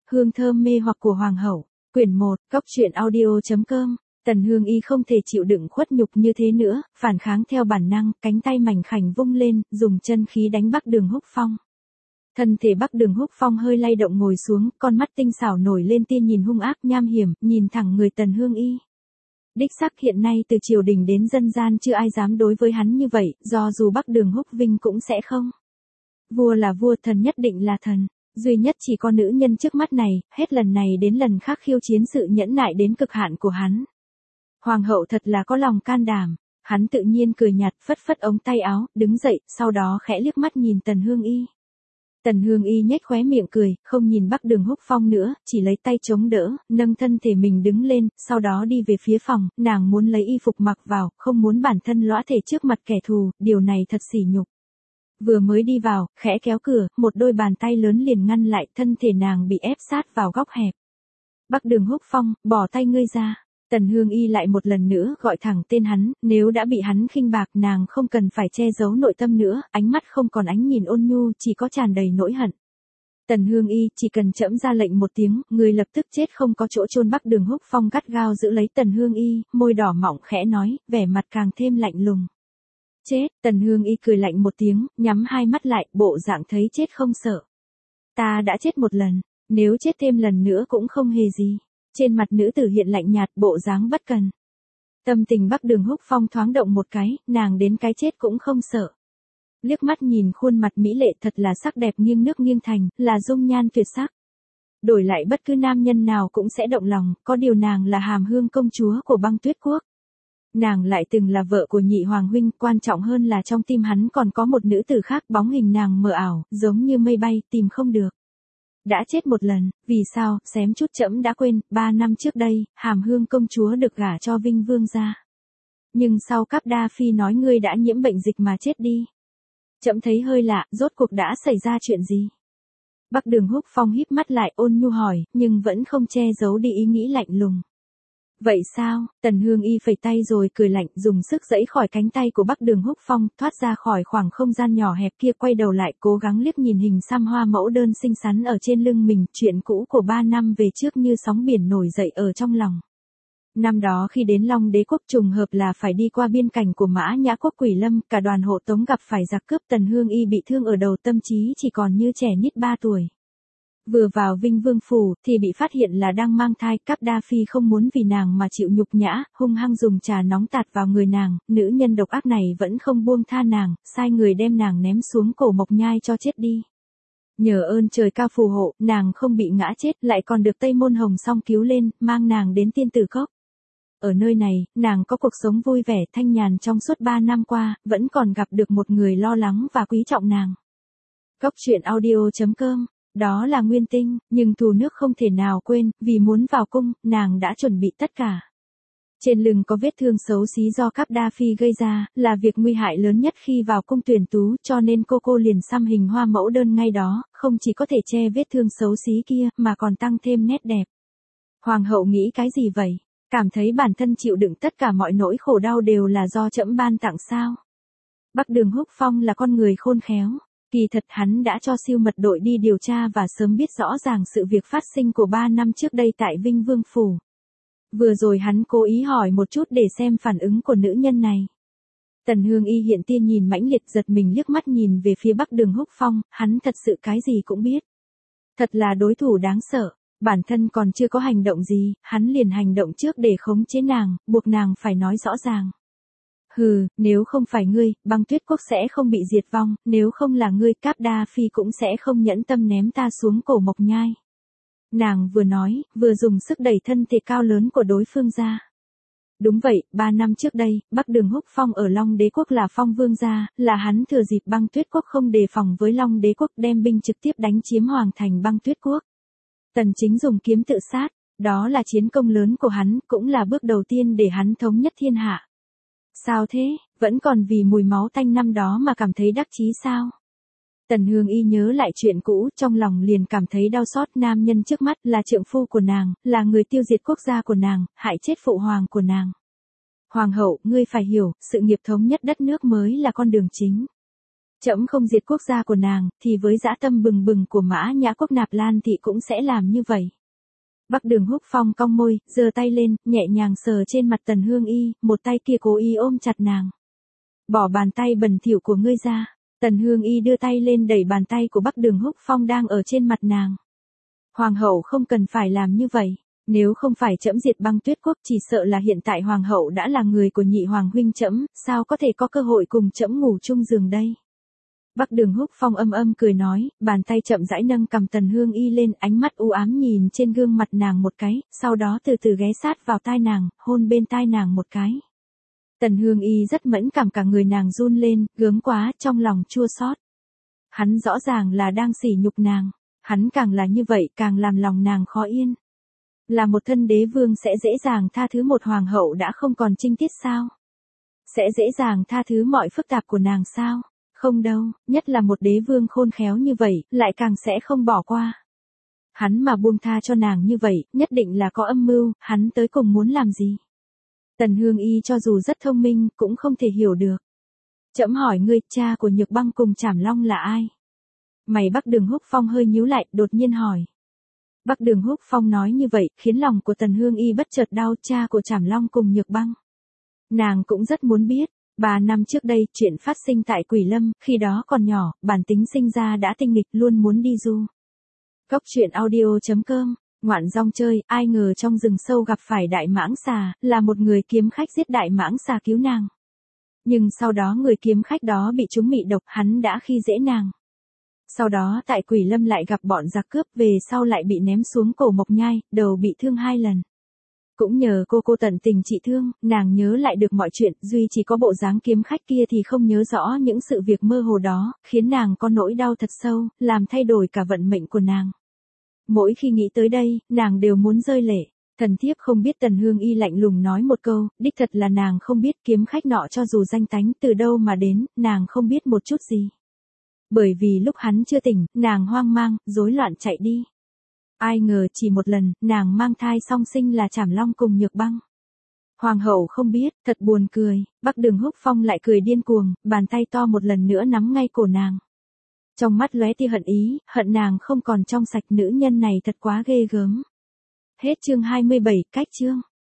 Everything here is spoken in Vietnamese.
Hương thơm mê hoặc của Hoàng hậu. Quyển 1, Cóc truyện audio.com. Tần Hương Y không thể chịu đựng khuất nhục như thế nữa, phản kháng theo bản năng, cánh tay mảnh khảnh vung lên, dùng chân khí đánh Bắc Đường Húc Phong. Thân thể Bắc Đường Húc Phong hơi lay động ngồi xuống, con mắt tinh xảo nổi lên tia nhìn hung ác nham hiểm, nhìn thẳng người Tần Hương Y. Đích xác hiện nay từ triều đình đến dân gian chưa ai dám đối với hắn như vậy, do dù Bắc Đường Húc Vinh cũng sẽ không. Vua là vua, thần nhất định là thần. Duy nhất chỉ có nữ nhân trước mắt này, hết lần này đến lần khác khiêu chiến sự nhẫn nại đến cực hạn của hắn. Hoàng hậu thật là có lòng can đảm. Hắn tự nhiên cười nhạt, phất phất ống tay áo, đứng dậy, sau đó khẽ liếc mắt nhìn Tần Hương Y. Tần Hương Y nhếch khóe miệng cười, không nhìn Bắc Đường Húc Phong nữa, chỉ lấy tay chống đỡ, nâng thân thể mình đứng lên, sau đó đi về phía phòng, nàng muốn lấy y phục mặc vào, không muốn bản thân lõa thể trước mặt kẻ thù, điều này thật sỉ nhục. Vừa mới đi vào, khẽ kéo cửa, một đôi bàn tay lớn liền ngăn lại, thân thể nàng bị ép sát vào góc hẹp. Bắc Đường Húc Phong, bỏ tay ngươi ra. Tần Hương Y lại một lần nữa gọi thẳng tên hắn, nếu đã bị hắn khinh bạc nàng không cần phải che giấu nội tâm nữa, ánh mắt không còn ánh nhìn ôn nhu, chỉ có tràn đầy nỗi hận. Tần Hương Y chỉ cần trẫm ra lệnh một tiếng, người lập tức chết không có chỗ chôn. Bắc Đường Húc Phong gắt gao giữ lấy Tần Hương Y, môi đỏ mọng khẽ nói, vẻ mặt càng thêm lạnh lùng. Chết, Tần Hương Y cười lạnh một tiếng, nhắm hai mắt lại, bộ dạng thấy chết không sợ. Ta đã chết một lần, nếu chết thêm lần nữa cũng không hề gì. Trên mặt nữ tử hiện lạnh nhạt, bộ dáng bất cần. Tâm tình Bắc Đường Húc Phong thoáng động một cái, nàng đến cái chết cũng không sợ. Liếc mắt nhìn khuôn mặt mỹ lệ thật là sắc đẹp nghiêng nước nghiêng thành, là dung nhan tuyệt sắc. Đổi lại bất cứ nam nhân nào cũng sẽ động lòng, có điều nàng là Hàm Hương công chúa của Băng Tuyết Quốc. Nàng lại từng là vợ của Nhị Hoàng huynh, quan trọng hơn là trong tim hắn còn có một nữ tử khác, bóng hình nàng mờ ảo, giống như mây bay, tìm không được. Đã chết một lần, vì sao, xém chút trẫm đã quên, 3 năm trước đây, Hàm Hương công chúa được gả cho Vinh Vương gia. Nhưng sau Cáp Đa Phi nói ngươi đã nhiễm bệnh dịch mà chết đi. Trẫm thấy hơi lạ, rốt cuộc đã xảy ra chuyện gì? Bắc Đường Húc Phong híp mắt lại ôn nhu hỏi, nhưng vẫn không che giấu đi ý nghĩ lạnh lùng. Vậy sao? Tần Hương Y phẩy tay rồi cười lạnh, dùng sức giãy khỏi cánh tay của Bắc Đường Húc Phong, thoát ra khỏi khoảng không gian nhỏ hẹp kia, quay đầu lại, cố gắng liếc nhìn hình xăm hoa mẫu đơn xinh xắn ở trên lưng mình, chuyện cũ của 3 năm về trước như sóng biển nổi dậy ở trong lòng. Năm đó khi đến Long Đế Quốc trùng hợp là phải đi qua biên cảnh của Mã Nhã Quốc Quỷ Lâm, cả đoàn hộ tống gặp phải giặc cướp, Tần Hương Y bị thương ở đầu, tâm trí chỉ còn như trẻ nhít 3 tuổi. Vừa vào Vinh Vương phủ thì bị phát hiện là đang mang thai, Cáp Đa Phi không muốn vì nàng mà chịu nhục nhã, hung hăng dùng trà nóng tạt vào người nàng, nữ nhân độc ác này vẫn không buông tha nàng, sai người đem nàng ném xuống cổ Mộc Nhai cho chết đi. Nhờ ơn trời cao phù hộ, nàng không bị ngã chết, lại còn được Tây Môn Hồng Song cứu lên, mang nàng đến Tiên Tử Cốc. Ở nơi này, nàng có cuộc sống vui vẻ thanh nhàn trong suốt 3 năm qua, vẫn còn gặp được một người lo lắng và quý trọng nàng. Cóc truyện audio.com. Đó là Nguyên Tinh, nhưng thù nước không thể nào quên, vì muốn vào cung, nàng đã chuẩn bị tất cả. Trên lưng có vết thương xấu xí do Cáp Đa Phi gây ra, là việc nguy hại lớn nhất khi vào cung tuyển tú, cho nên cô liền xăm hình hoa mẫu đơn ngay đó, không chỉ có thể che vết thương xấu xí kia, mà còn tăng thêm nét đẹp. Hoàng hậu nghĩ cái gì vậy? Cảm thấy bản thân chịu đựng tất cả mọi nỗi khổ đau đều là do trẫm ban tặng sao? Bắc Đường Húc Phong là con người khôn khéo. Kỳ thật hắn đã cho siêu mật đội đi điều tra và sớm biết rõ ràng sự việc phát sinh của 3 năm trước đây tại Vinh Vương phủ. Vừa rồi hắn cố ý hỏi một chút để xem phản ứng của nữ nhân này. Tần Hương Y hiện tiên nhìn mãnh liệt, giật mình liếc mắt nhìn về phía Bắc Đường Húc Phong, hắn thật sự cái gì cũng biết. Thật là đối thủ đáng sợ, bản thân còn chưa có hành động gì, hắn liền hành động trước để khống chế nàng, buộc nàng phải nói rõ ràng. Hừ, nếu không phải ngươi, Băng Tuyết Quốc sẽ không bị diệt vong, nếu không là ngươi, Cáp Đa Phi cũng sẽ không nhẫn tâm ném ta xuống cổ Mộc Nhai. Nàng vừa nói, vừa dùng sức đẩy thân thể cao lớn của đối phương ra. Đúng vậy, 3 năm trước đây, Bắc Đường Húc Phong ở Long Đế Quốc là Phong Vương gia, là hắn thừa dịp Băng Tuyết Quốc không đề phòng với Long Đế Quốc đem binh trực tiếp đánh chiếm hoàng thành Băng Tuyết Quốc. Tần Chính dùng kiếm tự sát, đó là chiến công lớn của hắn, cũng là bước đầu tiên để hắn thống nhất thiên hạ. Sao thế, vẫn còn vì mùi máu tanh năm đó mà cảm thấy đắc chí sao? Tần Hương Y nhớ lại chuyện cũ, trong lòng liền cảm thấy đau xót, nam nhân trước mắt là trượng phu của nàng, là người tiêu diệt quốc gia của nàng, hại chết phụ hoàng của nàng. Hoàng hậu, ngươi phải hiểu, sự nghiệp thống nhất đất nước mới là con đường chính. Trẫm không diệt quốc gia của nàng, thì với dã tâm bừng bừng của Mã Nhã Quốc Nạp Lan thị cũng sẽ làm như vậy. Bắc Đường Húc Phong cong môi, giơ tay lên, nhẹ nhàng sờ trên mặt Tần Hương Y, một tay kia cố ý ôm chặt nàng. Bỏ bàn tay bẩn thỉu của ngươi ra. Tần Hương Y đưa tay lên đẩy bàn tay của Bắc Đường Húc Phong đang ở trên mặt nàng. Hoàng hậu không cần phải làm như vậy. Nếu không phải trẫm diệt Băng Tuyết quốc, chỉ sợ là hiện tại hoàng hậu đã là người của nhị hoàng huynh trẫm, sao có thể có cơ hội cùng trẫm ngủ chung giường đây. Bắc Đường Húc Phong âm âm cười nói, bàn tay chậm rãi nâng cằm Tần Hương Y lên, ánh mắt u ám nhìn trên gương mặt nàng một cái, sau đó từ từ ghé sát vào tai nàng, hôn bên tai nàng một cái. Tần Hương Y rất mẫn cảm, cả người nàng run lên, gớm quá, trong lòng chua xót. Hắn rõ ràng là đang sỉ nhục nàng, hắn càng là như vậy càng làm lòng nàng khó yên. Là một thân đế vương sẽ dễ dàng tha thứ một hoàng hậu đã không còn trinh tiết sao? Sẽ dễ dàng tha thứ mọi phức tạp của nàng sao? Không đâu, nhất là một đế vương khôn khéo như vậy, lại càng sẽ không bỏ qua. Hắn mà buông tha cho nàng như vậy, nhất định là có âm mưu, hắn tới cùng muốn làm gì? Tần Hương Y cho dù rất thông minh, cũng không thể hiểu được. Trẫm hỏi ngươi, cha của Nhược Băng cùng Trảm Long là ai? Mày Bắc Đường Húc Phong hơi nhíu lại, đột nhiên hỏi. Bắc Đường Húc Phong nói như vậy, khiến lòng của Tần Hương Y bất chợt đau, cha của Trảm Long cùng Nhược Băng. Nàng cũng rất muốn biết. 3 năm trước đây, chuyện phát sinh tại Quỷ Lâm, khi đó còn nhỏ, bản tính sinh ra đã tinh nghịch, luôn muốn đi du. Cốc truyện audio.com, ngoạn rong chơi, ai ngờ trong rừng sâu gặp phải đại mãng xà, là một người kiếm khách giết đại mãng xà cứu nàng. Nhưng sau đó người kiếm khách đó bị trúng mị độc, hắn đã khi dễ nàng. Sau đó tại Quỷ Lâm lại gặp bọn giặc cướp, về sau lại bị ném xuống cổ mộc nhai, đầu bị thương 2 lần. Cũng nhờ cô tận tình trị thương, nàng nhớ lại được mọi chuyện, duy chỉ có bộ dáng kiếm khách kia thì không nhớ rõ những sự việc mơ hồ đó, khiến nàng có nỗi đau thật sâu, làm thay đổi cả vận mệnh của nàng. Mỗi khi nghĩ tới đây, nàng đều muốn rơi lệ. Thần thiếp không biết. Tần Hương Y lạnh lùng nói một câu, đích thật là nàng không biết, kiếm khách nọ cho dù danh tánh từ đâu mà đến, nàng không biết một chút gì. Bởi vì lúc hắn chưa tỉnh, nàng hoang mang, rối loạn chạy đi. Ai ngờ chỉ một lần, nàng mang thai song sinh là Trảm Long cùng Nhược Băng. Hoàng hậu không biết, thật buồn cười. Bắc Đường Húc Phong lại cười điên cuồng, bàn tay to một lần nữa nắm ngay cổ nàng. Trong mắt lóe tia hận ý, hận nàng không còn trong sạch, nữ nhân này thật quá ghê gớm. Hết chương 27, cách chương.